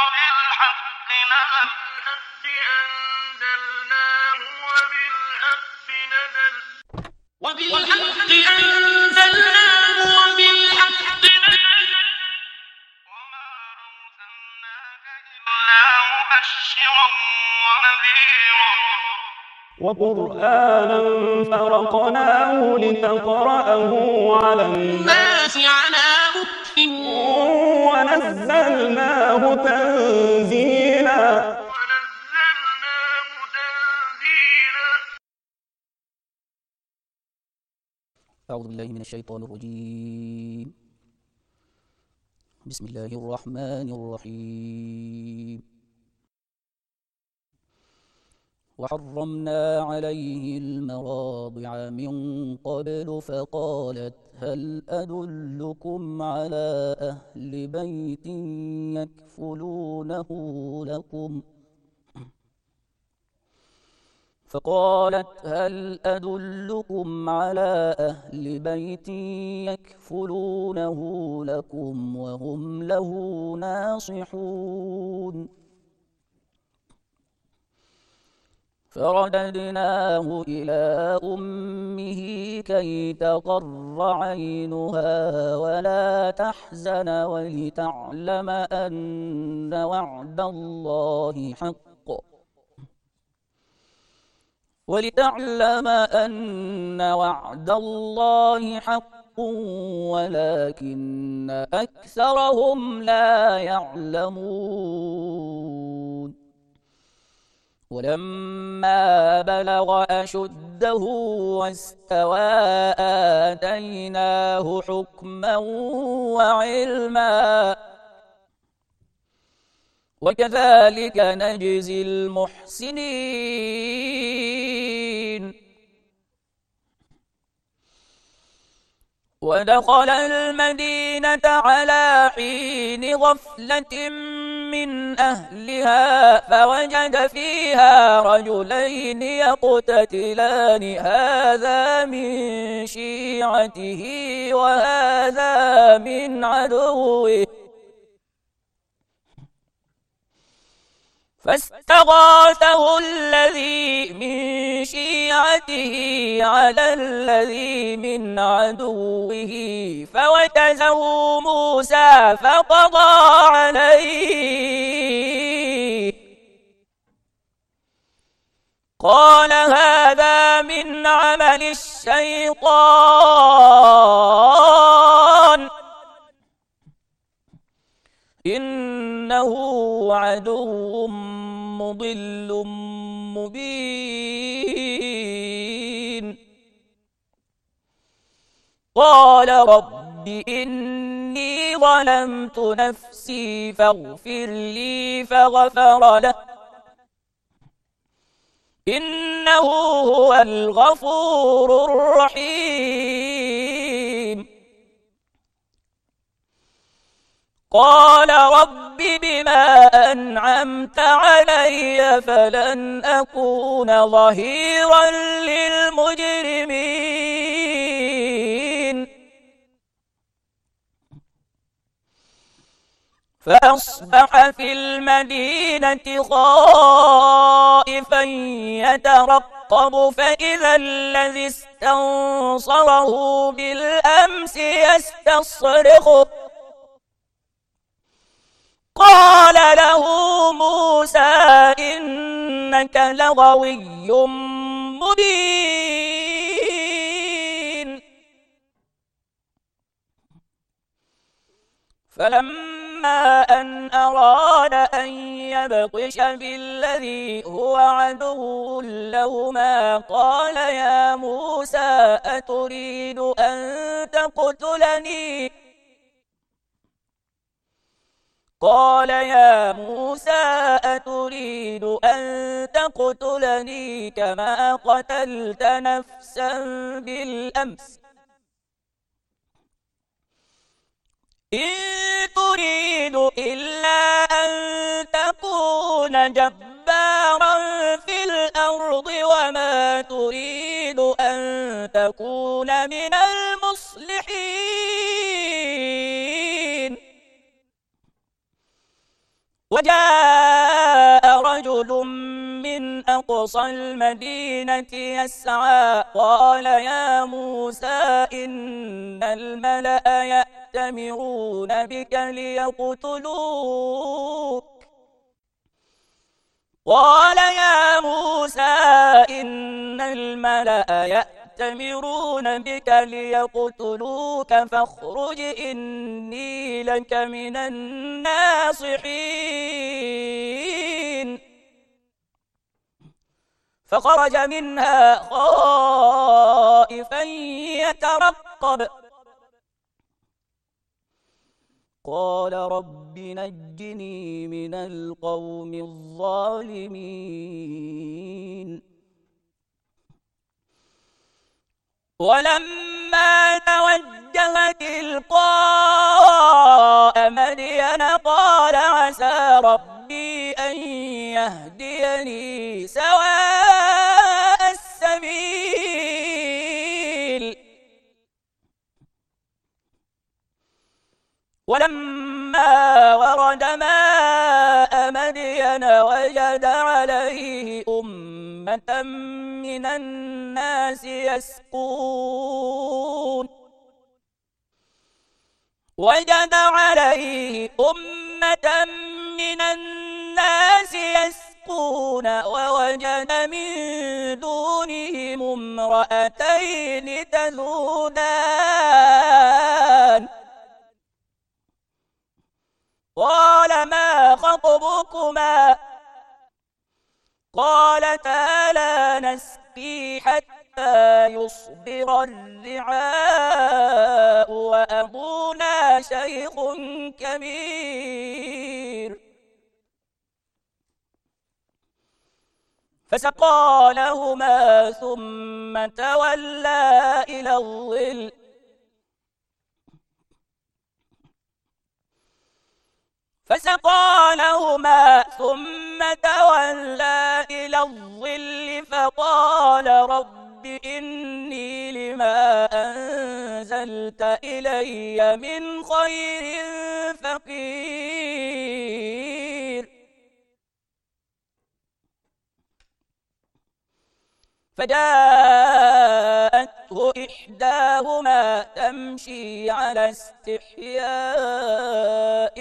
وبالحق أنزلناه وبالحق أنزلناه وبالحق نزل وما أرسلناك إلا مبشرا ونذيرا وقرآنا فرقناه لتقرأه على الناس على مكث ونزلناه تنزيلا. أعوذ بالله من الشيطان الرجيم. بسم الله الرحمن الرحيم. وحرمنا عليه المراضع من قبل فقالت هل أدلكم على أهل بيت يكفلونه لكم وهم له ناصحون. فرددناه إلى أمه كي تقر عينها ولا تحزن ولتعلم أن وعد الله حق ولكن أكثرهم لا يعلمون. ولما بلغ أشده واستوى آتيناه حكما وعلما وكذلك نجزي المحسنين. ودخل المدينة على حين غفلة من أهلها فوجد فيها رجلين يقتتلان هذا من شيعته وهذا من عدوه فاستغاثه الذي من شيعته على الذي من عدوه فوكزه موسى فقضى عليه قال هذا من عمل الشيطان إنه عدو مضل مبين. قال رب إني ظلمت نفسي فاغفر لي فغفر له إنه هو الغفور الرحيم. قال رب بما أنعمت علي فلن أكون ظهيرا للمجرمين. فأصبح في المدينة خائفا يترقب فإذا الذي استنصره بالأمس يستصرخه قال له موسى إنك لغوي مبين. فلما أن أراد أن يبطش بالذي هو عدو لهما قال يا موسى أتريد أن تقتلني كما قتلت نفسا بالأمس إن تريد إلا أن تكون جبارا في الأرض وما تريد أن تكون من المصلحين وجاء رجل من أقصى المدينة يسعى قال يا موسى إن الملأ يأتمرون بك ليقتلوك قال يا موسى إن الملأ يأتمرون بك ليقتلوك فاخرج إني لك من الناصحين فخرج منها خائفا يترقب قال رب نجني من القوم الظالمين ولما توجه تلقاء مدين قال عسى ربي أن يهديني سواء السبيل ولما ورد ماء مدين وجد عليه أمة من الناس يسقون وجد عليه أمة من الناس يسقون ووجد من دونهم امرأتين تذودان قال ما خطبكما قالتا لا نسقي حتى يصدر الرعاء وأبونا شيخ كبير فسقى لهما ثم تولى إلى الظل فقال رب إني لما أنزلت إلي من خير فقير فجاءته إحداهما تمشي على استحياء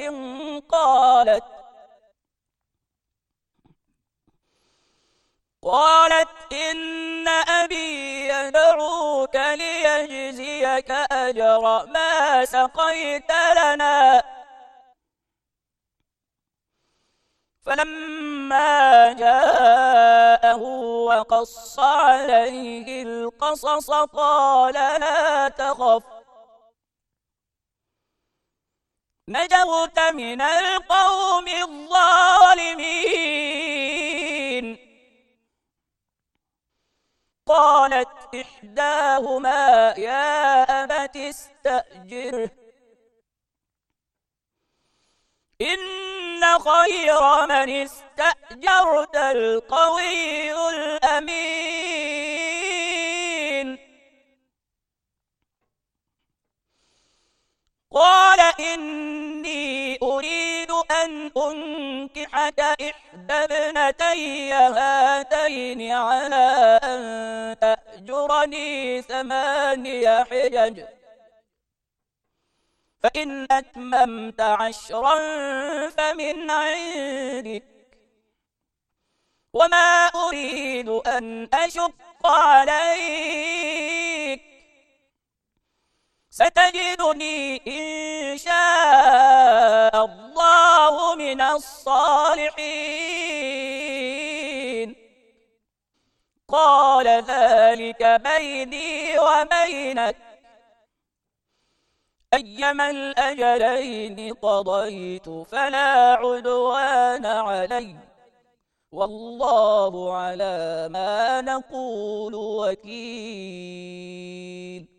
قالت إن أبي يدعوك ليجزيك أجر ما سقيت لنا فلما جاءه وقص عليه القصص قال لا تخف نجوت من القوم الظالمين قالت إحداهما يا أبت استأجره إن خير من استأجرت القوي الأمين قال إني أريد أن أنكحك إحدى ابنتي هاتين على أن تأجرني 8 حجج فإن أتممت 10 فمن عندك وما أريد أن أشق عليك ستجدني إن شاء الله من الصالحين قال ذلك بيني وبينك أيما الأجلين قضيت فلا عدوان علي والله على ما نقول وكيل